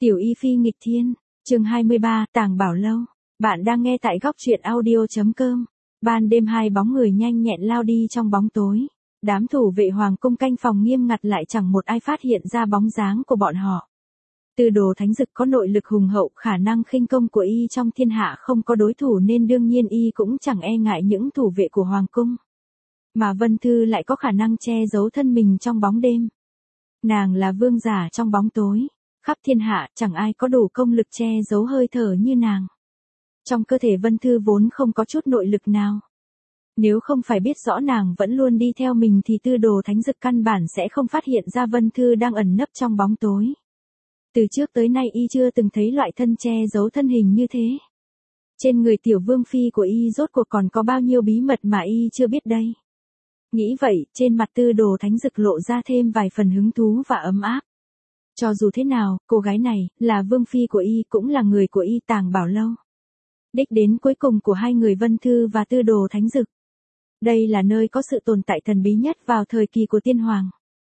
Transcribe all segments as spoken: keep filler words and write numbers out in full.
Tiểu Y Phi nghịch thiên, chương hai mươi ba, Tàng Bảo Lâu. Bạn đang nghe tại góc truyện audio chấm com. Ban đêm hai bóng người nhanh nhẹn lao đi trong bóng tối. Đám thủ vệ hoàng cung canh phòng nghiêm ngặt lại chẳng một ai phát hiện ra bóng dáng của bọn họ. Tư Đồ Thánh Dực có nội lực hùng hậu, khả năng khinh công của y trong thiên hạ không có đối thủ nên đương nhiên y cũng chẳng e ngại những thủ vệ của hoàng cung. Mà Vân Thư lại có khả năng che giấu thân mình trong bóng đêm. Nàng là vương giả trong bóng tối. Khắp thiên hạ chẳng ai có đủ công lực che giấu hơi thở như nàng. Trong cơ thể Vân Thư vốn không có chút nội lực nào. Nếu không phải biết rõ nàng vẫn luôn đi theo mình thì Tư Đồ Thánh Dực căn bản sẽ không phát hiện ra Vân Thư đang ẩn nấp trong bóng tối. Từ trước tới nay y chưa từng thấy loại thân che giấu thân hình như thế. Trên người tiểu vương phi của y rốt cuộc còn có bao nhiêu bí mật mà y chưa biết đây. Nghĩ vậy, trên mặt Tư Đồ Thánh Dực lộ ra thêm vài phần hứng thú và ấm áp. Cho dù thế nào, cô gái này, là vương phi của y cũng là người của y Tàng Bảo Lâu. Đích đến cuối cùng của hai người Vân Thư và Tư Đồ Thánh Dực. Đây là nơi có sự tồn tại thần bí nhất vào thời kỳ của tiên hoàng.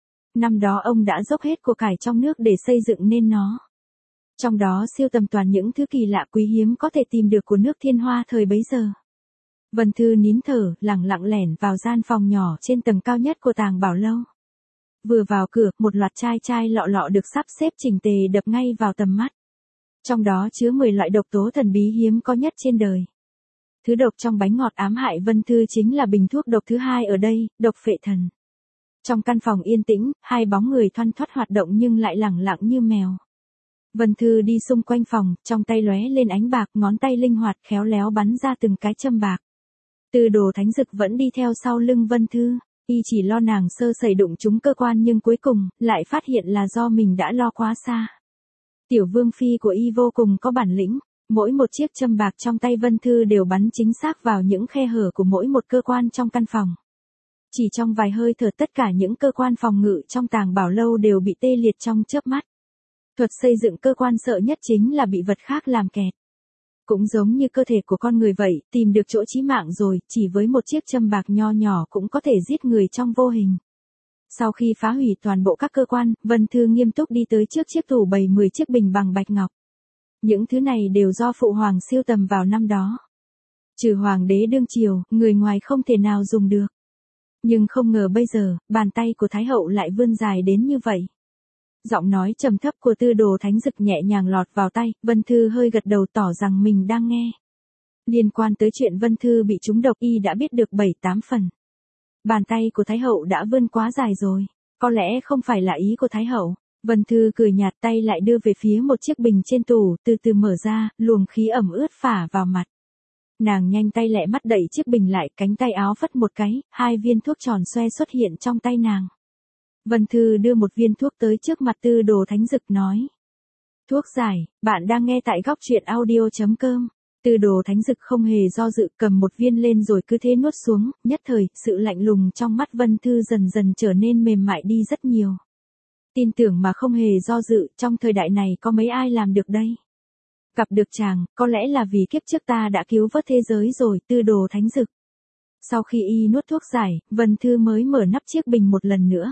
Năm đó ông đã dốc hết của cải trong nước để xây dựng nên nó. Trong đó siêu tầm toàn những thứ kỳ lạ quý hiếm có thể tìm được của nước Thiên Hoa thời bấy giờ. Vân Thư nín thở, lẳng lặng lẻn vào gian phòng nhỏ trên tầng cao nhất của Tàng Bảo Lâu. Vừa vào cửa, một loạt chai chai lọ lọ được sắp xếp chỉnh tề đập ngay vào tầm mắt. Trong đó chứa mười loại độc tố thần bí hiếm có nhất trên đời. Thứ độc trong bánh ngọt ám hại Vân Thư chính là bình thuốc độc thứ hai ở đây, độc phệ thần. Trong căn phòng yên tĩnh, hai bóng người thoăn thoắt hoạt động nhưng lại lẳng lặng như mèo. Vân Thư đi xung quanh phòng, trong tay lóe lên ánh bạc, ngón tay linh hoạt khéo léo bắn ra từng cái châm bạc. Tư Đồ Thánh Dực vẫn đi theo sau lưng Vân Thư. Y chỉ lo nàng sơ sẩy đụng trúng cơ quan nhưng cuối cùng, lại phát hiện là do mình đã lo quá xa. Tiểu vương phi của y vô cùng có bản lĩnh, mỗi một chiếc châm bạc trong tay Vân Thư đều bắn chính xác vào những khe hở của mỗi một cơ quan trong căn phòng. Chỉ trong vài hơi thở tất cả những cơ quan phòng ngự trong Tàng Bảo Lâu đều bị tê liệt trong chớp mắt. Thuật xây dựng cơ quan sợ nhất chính là bị vật khác làm kẹt. Cũng giống như cơ thể của con người vậy, tìm được chỗ chí mạng rồi, chỉ với một chiếc châm bạc nho nhỏ cũng có thể giết người trong vô hình. Sau khi phá hủy toàn bộ các cơ quan, Vân Thư nghiêm túc đi tới trước chiếc tủ bày mười chiếc bình bằng bạch ngọc. Những thứ này đều do phụ hoàng siêu tầm vào năm đó. Trừ hoàng đế đương triều, người ngoài không thể nào dùng được. Nhưng không ngờ bây giờ, bàn tay của Thái hậu lại vươn dài đến như vậy. Giọng nói trầm thấp của Tư Đồ Thánh Dực nhẹ nhàng lọt vào tai, Vân Thư hơi gật đầu tỏ rằng mình đang nghe. Liên quan tới chuyện Vân Thư bị trúng độc y đã biết được bảy tám phần. Bàn tay của Thái hậu đã vươn quá dài rồi, có lẽ không phải là ý của Thái hậu. Vân Thư cười nhạt, tay lại đưa về phía một chiếc bình trên tủ, từ từ mở ra, luồng khí ẩm ướt phả vào mặt. Nàng nhanh tay lẹ mắt đẩy chiếc bình lại, cánh tay áo phất một cái, hai viên thuốc tròn xoe xuất hiện trong tay nàng. Vân Thư đưa một viên thuốc tới trước mặt Tư Đồ Thánh Dực nói. Thuốc giải, bạn đang nghe tại góc truyện audio chấm com. Tư Đồ Thánh Dực không hề do dự cầm một viên lên rồi cứ thế nuốt xuống, nhất thời, sự lạnh lùng trong mắt Vân Thư dần dần trở nên mềm mại đi rất nhiều. Tin tưởng mà không hề do dự, trong thời đại này có mấy ai làm được đây. Gặp được chàng, có lẽ là vì kiếp trước ta đã cứu vớt thế giới rồi, Tư Đồ Thánh Dực. Sau khi y nuốt thuốc giải, Vân Thư mới mở nắp chiếc bình một lần nữa.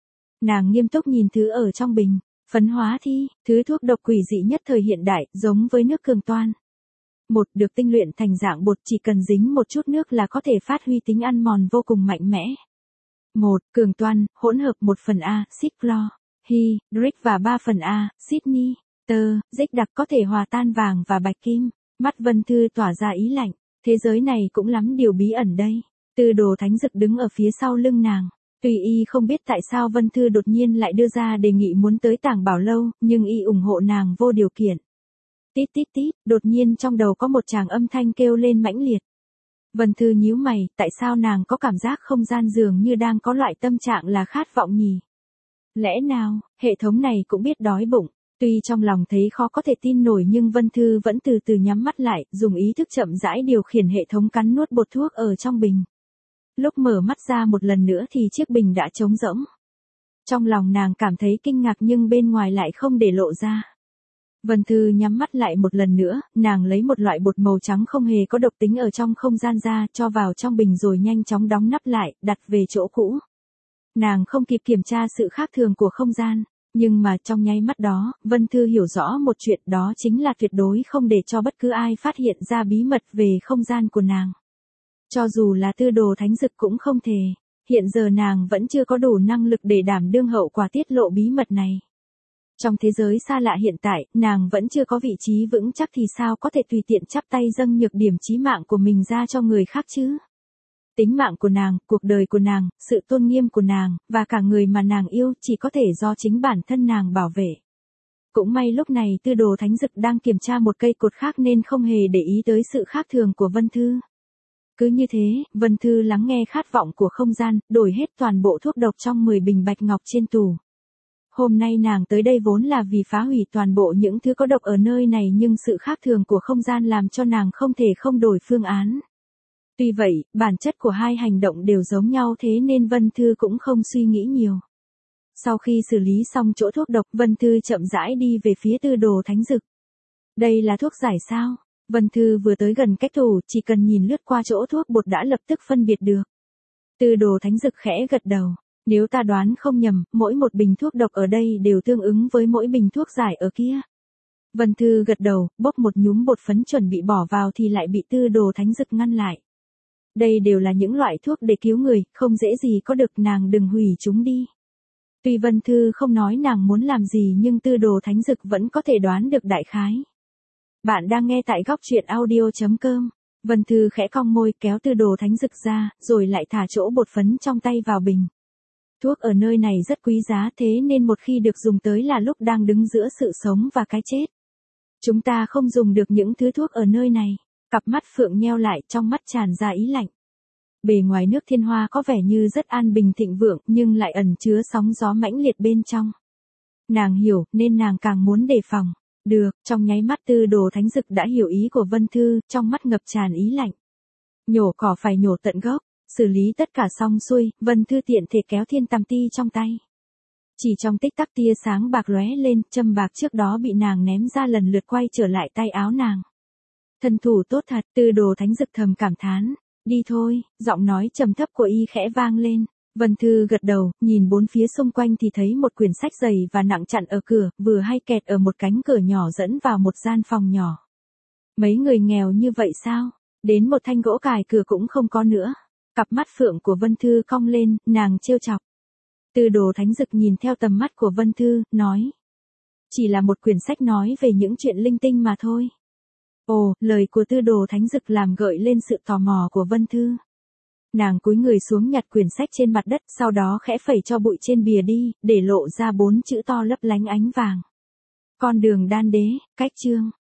Nàng nghiêm túc nhìn thứ ở trong bình, phấn hóa thi, thứ thuốc độc quỷ dị nhất thời hiện đại, giống với nước cường toan. Một, được tinh luyện thành dạng bột, chỉ cần dính một chút nước là có thể phát huy tính ăn mòn vô cùng mạnh mẽ. Một, cường toan, hỗn hợp một phần A, xít clo, hy, dric và ba phần A, Sydney, tơ, dích đặc có thể hòa tan vàng và bạch kim. Mắt Vân Thư tỏa ra ý lạnh, thế giới này cũng lắm điều bí ẩn đây. Tư Đồ Thánh Dực đứng ở phía sau lưng nàng. Tuy y không biết tại sao Vân Thư đột nhiên lại đưa ra đề nghị muốn tới Tàng Bảo Lâu, nhưng y ủng hộ nàng vô điều kiện. Tít tít tít, đột nhiên trong đầu có một tràng âm thanh kêu lên mãnh liệt. Vân Thư nhíu mày, tại sao nàng có cảm giác không gian dường như đang có loại tâm trạng là khát vọng nhỉ? Lẽ nào, hệ thống này cũng biết đói bụng? Tuy trong lòng thấy khó có thể tin nổi nhưng Vân Thư vẫn từ từ nhắm mắt lại, dùng ý thức chậm rãi điều khiển hệ thống cắn nuốt bột thuốc ở trong bình. Lúc mở mắt ra một lần nữa thì chiếc bình đã trống rỗng. Trong lòng nàng cảm thấy kinh ngạc nhưng bên ngoài lại không để lộ ra. Vân Thư nhắm mắt lại một lần nữa, nàng lấy một loại bột màu trắng không hề có độc tính ở trong không gian ra, cho vào trong bình rồi nhanh chóng đóng nắp lại, đặt về chỗ cũ. Nàng không kịp kiểm tra sự khác thường của không gian, Nhưng mà trong nháy mắt đó, Vân Thư hiểu rõ một chuyện, đó chính là tuyệt đối không để cho bất cứ ai phát hiện ra bí mật về không gian của nàng. Cho dù là Tư Đồ Thánh Dực cũng không thể. Hiện giờ nàng vẫn chưa có đủ năng lực để đảm đương hậu quả tiết lộ bí mật này. Trong thế giới xa lạ hiện tại, nàng vẫn chưa có vị trí vững chắc thì sao có thể tùy tiện chắp tay dâng nhược điểm chí mạng của mình ra cho người khác chứ? Tính mạng của nàng, cuộc đời của nàng, sự tôn nghiêm của nàng, và cả người mà nàng yêu chỉ có thể do chính bản thân nàng bảo vệ. Cũng may lúc này Tư Đồ Thánh Dực đang kiểm tra một cây cột khác nên không hề để ý tới sự khác thường của Vân Thư. Cứ như thế, Vân Thư lắng nghe khát vọng của không gian, đổi hết toàn bộ thuốc độc trong mười bình bạch ngọc trên tủ. Hôm nay nàng tới đây vốn là vì phá hủy toàn bộ những thứ có độc ở nơi này, nhưng sự khác thường của không gian làm cho nàng không thể không đổi phương án. Tuy vậy, bản chất của hai hành động đều giống nhau, thế nên Vân Thư cũng không suy nghĩ nhiều. Sau khi xử lý xong chỗ thuốc độc, Vân Thư chậm rãi đi về phía Tư Đồ Thánh Dực. Đây là thuốc giải sao? Vân Thư vừa tới gần cách tủ, chỉ cần nhìn lướt qua chỗ thuốc bột đã lập tức phân biệt được. Tư Đồ Thánh Dực khẽ gật đầu. Nếu ta đoán không nhầm, mỗi một bình thuốc độc ở đây đều tương ứng với mỗi bình thuốc giải ở kia. Vân Thư gật đầu, bốc một nhúm bột phấn chuẩn bị bỏ vào thì lại bị Tư Đồ Thánh Dực ngăn lại. Đây đều là những loại thuốc để cứu người, không dễ gì có được, nàng đừng hủy chúng đi. Tuy Vân Thư không nói nàng muốn làm gì nhưng Tư Đồ Thánh Dực vẫn có thể đoán được đại khái. Bạn đang nghe tại góc truyện audio chấm com. Vân Thư khẽ cong môi kéo Tư Đồ Thánh Dực ra, rồi lại thả chỗ bột phấn trong tay vào bình. Thuốc ở nơi này rất quý giá, thế nên một khi được dùng tới là lúc đang đứng giữa sự sống và cái chết. Chúng ta không dùng được những thứ thuốc ở nơi này. Cặp mắt Phượng nheo lại, trong mắt tràn ra ý lạnh. Bề ngoài nước Thiên Hoa có vẻ như rất an bình thịnh vượng, nhưng lại ẩn chứa sóng gió mãnh liệt bên trong. Nàng hiểu, nên nàng càng muốn đề phòng. Được, trong nháy mắt Tư Đồ Thánh Dực đã hiểu ý của Vân Thư, trong mắt ngập tràn ý lạnh. Nhổ cỏ phải nhổ tận gốc, xử lý tất cả xong xuôi, Vân Thư tiện thể kéo thiên tam ti trong tay. Chỉ trong tích tắc tia sáng bạc lóe lên, châm bạc trước đó bị nàng ném ra lần lượt quay trở lại tay áo nàng. Thân thủ tốt thật, Tư Đồ Thánh Dực thầm cảm thán. Đi thôi, giọng nói trầm thấp của y khẽ vang lên. Vân Thư gật đầu, nhìn bốn phía xung quanh thì thấy một quyển sách dày và nặng chặn ở cửa, vừa hay kẹt ở một cánh cửa nhỏ dẫn vào một gian phòng nhỏ. Mấy người nghèo như vậy sao? Đến một thanh gỗ cài cửa cũng không có nữa. Cặp mắt Phượng của Vân Thư cong lên, nàng trêu chọc. Tư Đồ Thánh Dực nhìn theo tầm mắt của Vân Thư, nói. Chỉ là một quyển sách nói về những chuyện linh tinh mà thôi. Ồ, lời của Tư Đồ Thánh Dực làm gợi lên sự tò mò của Vân Thư. Nàng cúi người xuống nhặt quyển sách trên mặt đất, sau đó khẽ phẩy cho bụi trên bìa đi, để lộ ra bốn chữ to lấp lánh ánh vàng. Con đường đan đế, cách chương.